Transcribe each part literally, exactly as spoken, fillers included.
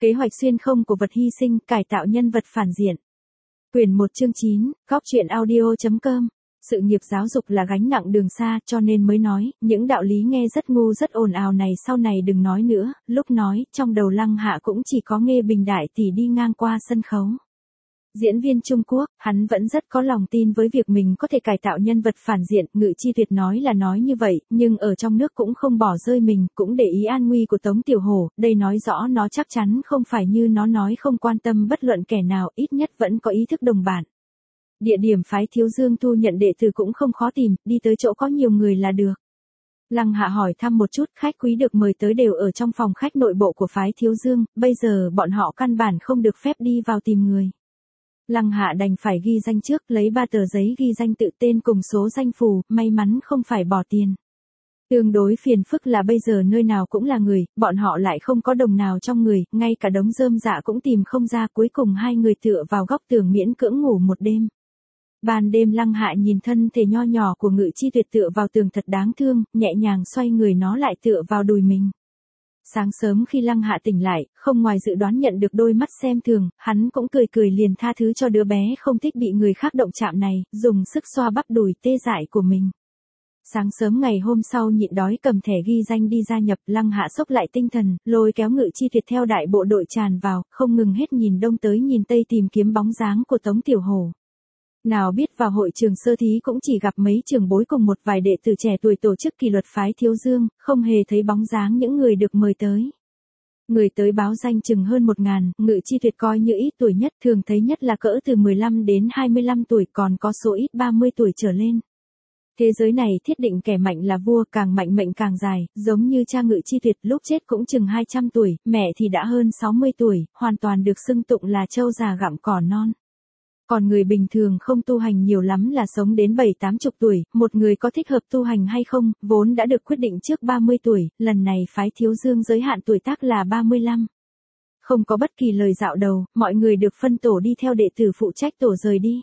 Kế hoạch xuyên không của vật hy sinh, cải tạo nhân vật phản diện. Quyển một chương chín, góc truyện audio chấm com. Sự nghiệp giáo dục là gánh nặng đường xa, cho nên mới nói, những đạo lý nghe rất ngu rất ồn ào này sau này đừng nói nữa. Lúc nói, trong đầu Lăng Hạ cũng chỉ có Nghê Bình đại tỷ đi ngang qua sân khấu. Diễn viên Trung Quốc, hắn vẫn rất có lòng tin với việc mình có thể cải tạo nhân vật phản diện. Ngự Chi Tuyệt nói là nói như vậy, nhưng ở trong nước cũng không bỏ rơi mình, cũng để ý an nguy của Tống Tiểu Hổ. Đây nói rõ nó chắc chắn không phải như nó nói không quan tâm bất luận kẻ nào, ít nhất vẫn có ý thức đồng bạn. Địa điểm phái Thiếu Dương thu nhận đệ tử cũng không khó tìm, đi tới chỗ có nhiều người là được. Lăng Hạ hỏi thăm một chút, khách quý được mời tới đều ở trong phòng khách nội bộ của phái Thiếu Dương, bây giờ bọn họ căn bản không được phép đi vào tìm người. Lăng Hạ đành phải ghi danh trước, lấy ba tờ giấy ghi danh tự tên cùng số danh phù, may mắn không phải bỏ tiền. Tương đối phiền phức là bây giờ nơi nào cũng là người, bọn họ lại không có đồng nào trong người, ngay cả đống rơm dạ cũng tìm không ra, cuối cùng hai người tựa vào góc tường miễn cưỡng ngủ một đêm. Ban đêm Lăng Hạ nhìn thân thể nho nhỏ của Ngự Chi Tuyệt tựa vào tường thật đáng thương, nhẹ nhàng xoay người nó lại tựa vào đùi mình. Sáng sớm khi Lăng Hạ tỉnh lại, không ngoài dự đoán nhận được đôi mắt xem thường, hắn cũng cười cười liền tha thứ cho đứa bé không thích bị người khác động chạm này, dùng sức xoa bắp đùi tê dại của mình. Sáng sớm ngày hôm sau nhịn đói cầm thẻ ghi danh đi gia nhập, Lăng Hạ xốc lại tinh thần, lôi kéo Ngự Chi Tuyệt theo đại bộ đội tràn vào, không ngừng hết nhìn đông tới nhìn tây tìm kiếm bóng dáng của Tống Tiểu Hổ. Nào biết vào hội trường sơ thí cũng chỉ gặp mấy trưởng bối cùng một vài đệ tử trẻ tuổi tổ chức kỷ luật phái Thiếu Dương, không hề thấy bóng dáng những người được mời tới. Người tới báo danh chừng hơn một ngàn, Ngự Chi Tuyệt coi như ít tuổi nhất, thường thấy nhất là cỡ từ mười lăm đến hai mươi lăm tuổi, còn có số ít ba mươi tuổi trở lên. Thế giới này thiết định kẻ mạnh là vua, càng mạnh mệnh càng dài, giống như cha Ngự Chi Tuyệt lúc chết cũng chừng hai trăm tuổi, mẹ thì đã hơn sáu mươi tuổi, hoàn toàn được xưng tụng là trâu già gặm cỏ non. Còn người bình thường không tu hành nhiều lắm là sống đến bảy tám chục tuổi, một người có thích hợp tu hành hay không, vốn đã được quyết định trước ba mươi tuổi, lần này phái Thiếu Dương giới hạn tuổi tác là ba mươi lăm. Không có bất kỳ lời dạo đầu, mọi người được phân tổ đi theo đệ tử phụ trách tổ rời đi.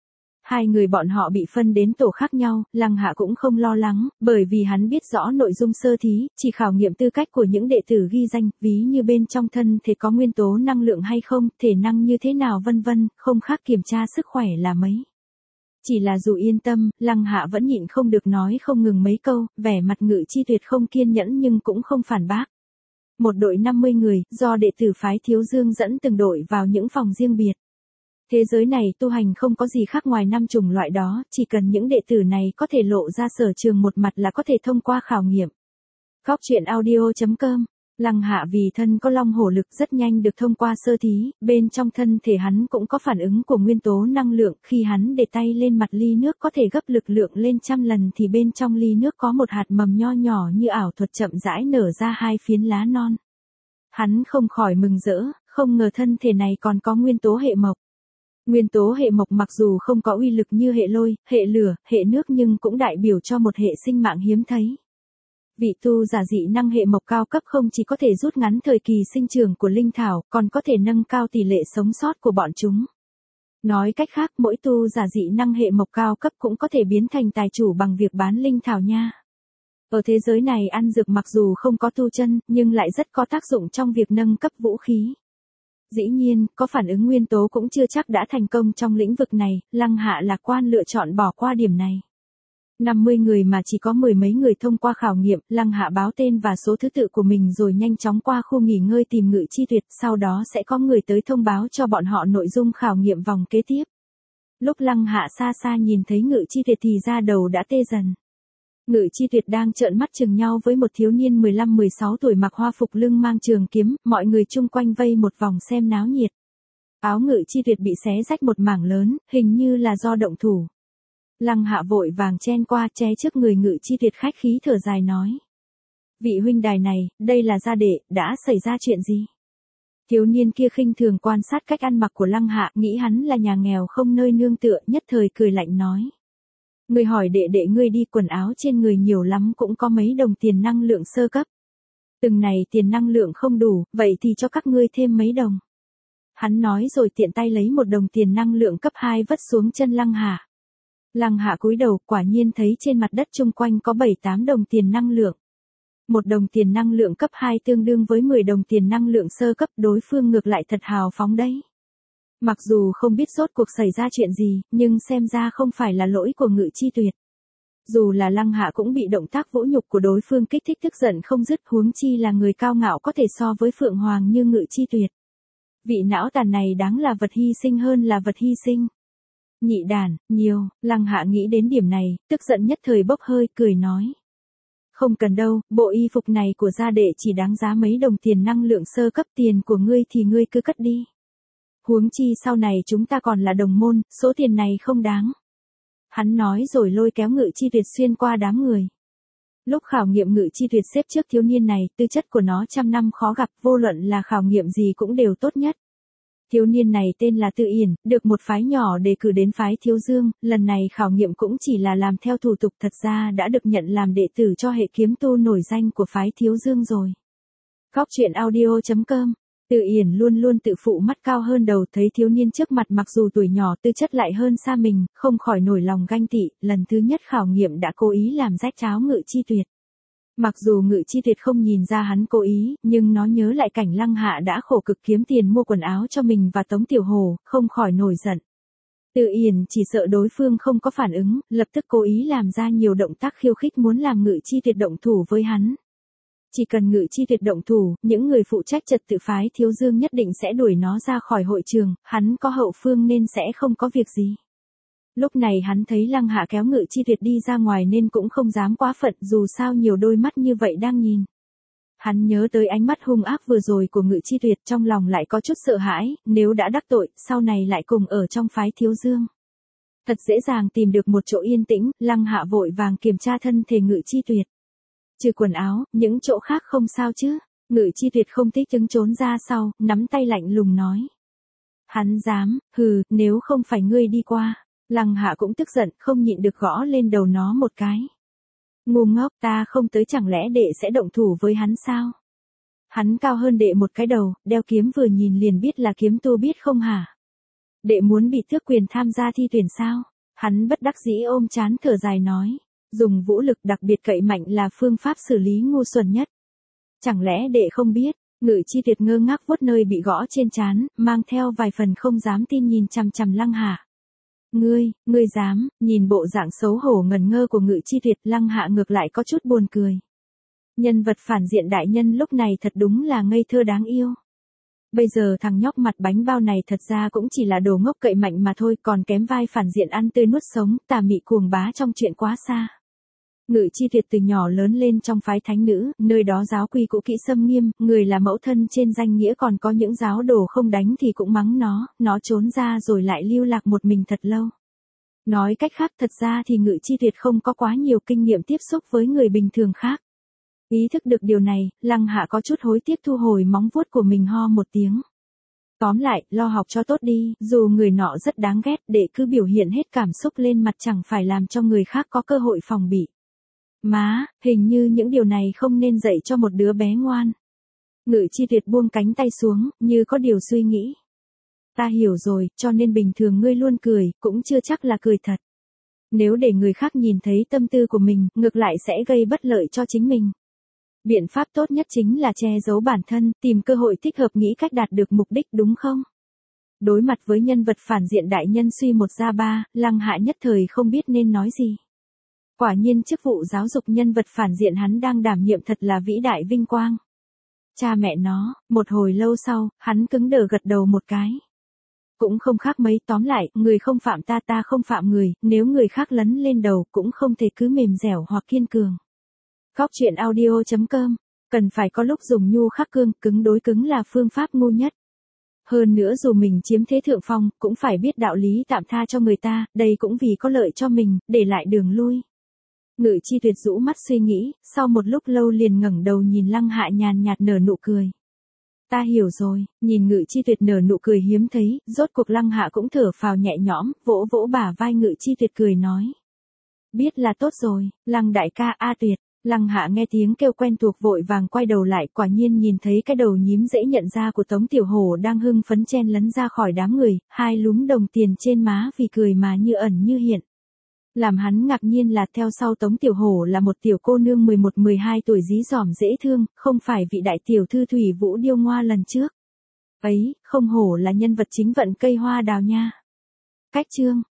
Hai người bọn họ bị phân đến tổ khác nhau, Lăng Hạ cũng không lo lắng, bởi vì hắn biết rõ nội dung sơ thí, chỉ khảo nghiệm tư cách của những đệ tử ghi danh, ví như bên trong thân thể có nguyên tố năng lượng hay không, thể năng như thế nào vân vân, không khác kiểm tra sức khỏe là mấy. Chỉ là dù yên tâm, Lăng Hạ vẫn nhịn không được nói không ngừng mấy câu, vẻ mặt Ngự Chi Tuyệt không kiên nhẫn nhưng cũng không phản bác. Một đội năm mươi người, do đệ tử phái Thiếu Dương dẫn từng đội vào những phòng riêng biệt. Thế giới này tu hành không có gì khác ngoài năm chủng loại đó, chỉ cần những đệ tử này có thể lộ ra sở trường một mặt là có thể thông qua khảo nghiệm. Góc truyện audio chấm com. Lăng Hạ vì thân có long hổ lực rất nhanh được thông qua sơ thí, bên trong thân thể hắn cũng có phản ứng của nguyên tố năng lượng, khi hắn để tay lên mặt ly nước có thể gấp lực lượng lên trăm lần thì bên trong ly nước có một hạt mầm nho nhỏ như ảo thuật chậm rãi nở ra hai phiến lá non. Hắn không khỏi mừng rỡ, không ngờ thân thể này còn có nguyên tố hệ mộc. Nguyên tố hệ mộc mặc dù không có uy lực như hệ lôi, hệ lửa, hệ nước nhưng cũng đại biểu cho một hệ sinh mạng hiếm thấy. Vị tu giả dị năng hệ mộc cao cấp không chỉ có thể rút ngắn thời kỳ sinh trưởng của linh thảo, còn có thể nâng cao tỷ lệ sống sót của bọn chúng. Nói cách khác, mỗi tu giả dị năng hệ mộc cao cấp cũng có thể biến thành tài chủ bằng việc bán linh thảo nha. Ở thế giới này ăn dược mặc dù không có tu chân, nhưng lại rất có tác dụng trong việc nâng cấp vũ khí. Dĩ nhiên, có phản ứng nguyên tố cũng chưa chắc đã thành công trong lĩnh vực này, Lăng Hạ lạc quan lựa chọn bỏ qua điểm này. năm mươi người mà chỉ có mười mấy người thông qua khảo nghiệm, Lăng Hạ báo tên và số thứ tự của mình rồi nhanh chóng qua khu nghỉ ngơi tìm Ngự Chi Tuyệt, sau đó sẽ có người tới thông báo cho bọn họ nội dung khảo nghiệm vòng kế tiếp. Lúc Lăng Hạ xa xa nhìn thấy Ngự Chi Tuyệt thì da đầu đã tê dần. Ngự Chi Tuyệt đang trợn mắt chừng nhau với một thiếu niên mười lăm mười sáu tuổi mặc hoa phục lưng mang trường kiếm, mọi người chung quanh vây một vòng xem náo nhiệt. Áo Ngự Chi Tuyệt bị xé rách một mảng lớn, hình như là do động thủ. Lăng Hạ vội vàng chen qua ché trước người Ngự Chi Tuyệt khách khí thở dài nói. Vị huynh đài này, đây là gia đệ, đã xảy ra chuyện gì? Thiếu niên kia khinh thường quan sát cách ăn mặc của Lăng Hạ, nghĩ hắn là nhà nghèo không nơi nương tựa, nhất thời cười lạnh nói. Người hỏi đệ đệ ngươi đi, quần áo trên người nhiều lắm cũng có mấy đồng tiền năng lượng sơ cấp. Từng này tiền năng lượng không đủ, vậy thì cho các ngươi thêm mấy đồng. Hắn nói rồi tiện tay lấy một đồng tiền năng lượng cấp hai vất xuống chân Lăng Hạ. Lăng Hạ cúi đầu, quả nhiên thấy trên mặt đất chung quanh có bảy tám đồng tiền năng lượng. Một đồng tiền năng lượng cấp hai tương đương với mười đồng tiền năng lượng sơ cấp, đối phương ngược lại thật hào phóng đấy. Mặc dù không biết rốt cuộc xảy ra chuyện gì, nhưng xem ra không phải là lỗi của Ngự Chi Tuyệt. Dù là Lăng Hạ cũng bị động tác vỗ nhục của đối phương kích thích tức giận không dứt, huống chi là người cao ngạo có thể so với Phượng Hoàng như Ngự Chi Tuyệt. Vị não tàn này đáng là vật hy sinh hơn là vật hy sinh. Nhị đàn, nhiều, Lăng Hạ nghĩ đến điểm này, tức giận nhất thời bốc hơi, cười nói. Không cần đâu, bộ y phục này của gia đệ chỉ đáng giá mấy đồng tiền năng lượng sơ cấp, tiền của ngươi thì ngươi cứ cất đi. Huống chi sau này chúng ta còn là đồng môn, số tiền này không đáng. Hắn nói rồi lôi kéo Ngự Chi Tuyệt xuyên qua đám người. Lúc khảo nghiệm Ngự Chi Tuyệt xếp trước thiếu niên này, tư chất của nó trăm năm khó gặp, vô luận là khảo nghiệm gì cũng đều tốt nhất. Thiếu niên này tên là Tự Yển, được một phái nhỏ đề cử đến phái Thiếu Dương, lần này khảo nghiệm cũng chỉ là làm theo thủ tục, thật ra đã được nhận làm đệ tử cho hệ kiếm tu nổi danh của phái Thiếu Dương rồi. Góc truyện audio chấm com. Tự Yển luôn luôn tự phụ mắt cao hơn đầu, thấy thiếu niên trước mặt mặc dù tuổi nhỏ tư chất lại hơn xa mình, không khỏi nổi lòng ganh tị, lần thứ nhất khảo nghiệm đã cố ý làm rách cháo Ngự Chi Tuyệt. Mặc dù Ngự Chi Tuyệt không nhìn ra hắn cố ý, nhưng nó nhớ lại cảnh Lăng Hạ đã khổ cực kiếm tiền mua quần áo cho mình và Tống Tiểu Hồ, không khỏi nổi giận. Tự Yển chỉ sợ đối phương không có phản ứng, lập tức cố ý làm ra nhiều động tác khiêu khích muốn làm Ngự Chi Tuyệt động thủ với hắn. Chỉ cần Ngự Chi Tuyệt động thủ, những người phụ trách trật tự phái Thiếu Dương nhất định sẽ đuổi nó ra khỏi hội trường, hắn có hậu phương nên sẽ không có việc gì. Lúc này hắn thấy Lăng Hạ kéo Ngự Chi Tuyệt đi ra ngoài nên cũng không dám quá phận, dù sao nhiều đôi mắt như vậy đang nhìn. Hắn nhớ tới ánh mắt hung ác vừa rồi của Ngự Chi Tuyệt, trong lòng lại có chút sợ hãi, nếu đã đắc tội, sau này lại cùng ở trong phái Thiếu Dương. Thật dễ dàng tìm được một chỗ yên tĩnh, Lăng Hạ vội vàng kiểm tra thân thể Ngự Chi Tuyệt. Trừ quần áo, những chỗ khác không sao chứ? Ngự Chi Tuyệt không thích chứng trốn ra sau, nắm tay lạnh lùng nói. Hắn dám, hừ, nếu không phải ngươi đi qua. Lăng Hạ cũng tức giận, không nhịn được gõ lên đầu nó một cái. Ngu ngốc, ta không tới chẳng lẽ đệ sẽ động thủ với hắn sao? Hắn cao hơn đệ một cái đầu, đeo kiếm vừa nhìn liền biết là kiếm tu biết không hả? Đệ muốn bị tước quyền tham gia thi tuyển sao? Hắn bất đắc dĩ ôm trán thở dài nói. Dùng vũ lực đặc biệt cậy mạnh là phương pháp xử lý ngu xuẩn nhất. Chẳng lẽ đệ không biết? Ngự Chi Tuyệt ngơ ngác vuốt nơi bị gõ trên trán, mang theo vài phần không dám tin nhìn chằm chằm Lăng Hạ. Ngươi, ngươi dám? Nhìn bộ dạng xấu hổ ngần ngơ của Ngự Chi Tuyệt, Lăng Hạ ngược lại có chút buồn cười. Nhân vật phản diện đại nhân lúc này thật đúng là ngây thơ đáng yêu. Bây giờ thằng nhóc mặt bánh bao này thật ra cũng chỉ là đồ ngốc cậy mạnh mà thôi, còn kém vai phản diện ăn tươi nuốt sống, tà mị cuồng bá trong chuyện quá xa. Ngự Chi Tuyệt từ nhỏ lớn lên trong phái thánh nữ, nơi đó giáo quy cũ kỹ xâm nghiêm, người là mẫu thân trên danh nghĩa, còn có những giáo đồ không đánh thì cũng mắng nó, nó trốn ra rồi lại lưu lạc một mình thật lâu. Nói cách khác, thật ra thì Ngự Chi Tuyệt không có quá nhiều kinh nghiệm tiếp xúc với người bình thường khác. Ý thức được điều này, Lăng Hạ có chút hối tiếc thu hồi móng vuốt của mình, ho một tiếng. Tóm lại, lo học cho tốt đi, dù người nọ rất đáng ghét, để cứ biểu hiện hết cảm xúc lên mặt chẳng phải làm cho người khác có cơ hội phòng bị. Má, hình như những điều này không nên dạy cho một đứa bé ngoan. Ngự Chi Tuyệt buông cánh tay xuống, như có điều suy nghĩ. Ta hiểu rồi, cho nên bình thường ngươi luôn cười, cũng chưa chắc là cười thật. Nếu để người khác nhìn thấy tâm tư của mình, ngược lại sẽ gây bất lợi cho chính mình. Biện pháp tốt nhất chính là che giấu bản thân, tìm cơ hội thích hợp, nghĩ cách đạt được mục đích, đúng không? Đối mặt với nhân vật phản diện đại nhân suy một ra ba, Lăng Hạ nhất thời không biết nên nói gì. Quả nhiên chức vụ giáo dục nhân vật phản diện hắn đang đảm nhiệm thật là vĩ đại vinh quang. Cha mẹ nó, một hồi lâu sau, hắn cứng đờ gật đầu một cái. Cũng không khác mấy, tóm lại, người không phạm ta, ta không phạm người, nếu người khác lấn lên đầu cũng không thể cứ mềm dẻo hoặc kiên cường. Góc truyện audio chấm com, cần phải có lúc dùng nhu khắc cương, cứng đối cứng là phương pháp ngu nhất. Hơn nữa dù mình chiếm thế thượng phong, cũng phải biết đạo lý tạm tha cho người ta, đây cũng vì có lợi cho mình, để lại đường lui. Ngự Chi Tuyệt rũ mắt suy nghĩ, sau một lúc lâu liền ngẩng đầu nhìn Lăng Hạ nhàn nhạt nở nụ cười. Ta hiểu rồi, nhìn Ngự Chi Tuyệt nở nụ cười hiếm thấy, rốt cuộc Lăng Hạ cũng thở phào nhẹ nhõm, vỗ vỗ bả vai Ngự Chi Tuyệt cười nói. Biết là tốt rồi, Lăng đại ca, a Tuyệt. Lăng Hạ nghe tiếng kêu quen thuộc vội vàng quay đầu lại, quả nhiên nhìn thấy cái đầu nhím dễ nhận ra của Tống Tiểu Hồ đang hưng phấn chen lấn ra khỏi đám người, hai lúm đồng tiền trên má vì cười mà như ẩn như hiện. Làm hắn ngạc nhiên là theo sau Tống Tiểu Hổ là một tiểu cô nương mười một mười hai tuổi dí dỏm dễ thương, không phải vị đại tiểu thư Thủy Vũ Điêu Ngoa lần trước. Ấy, không hổ là nhân vật chính vận cây hoa đào nha. Cách chương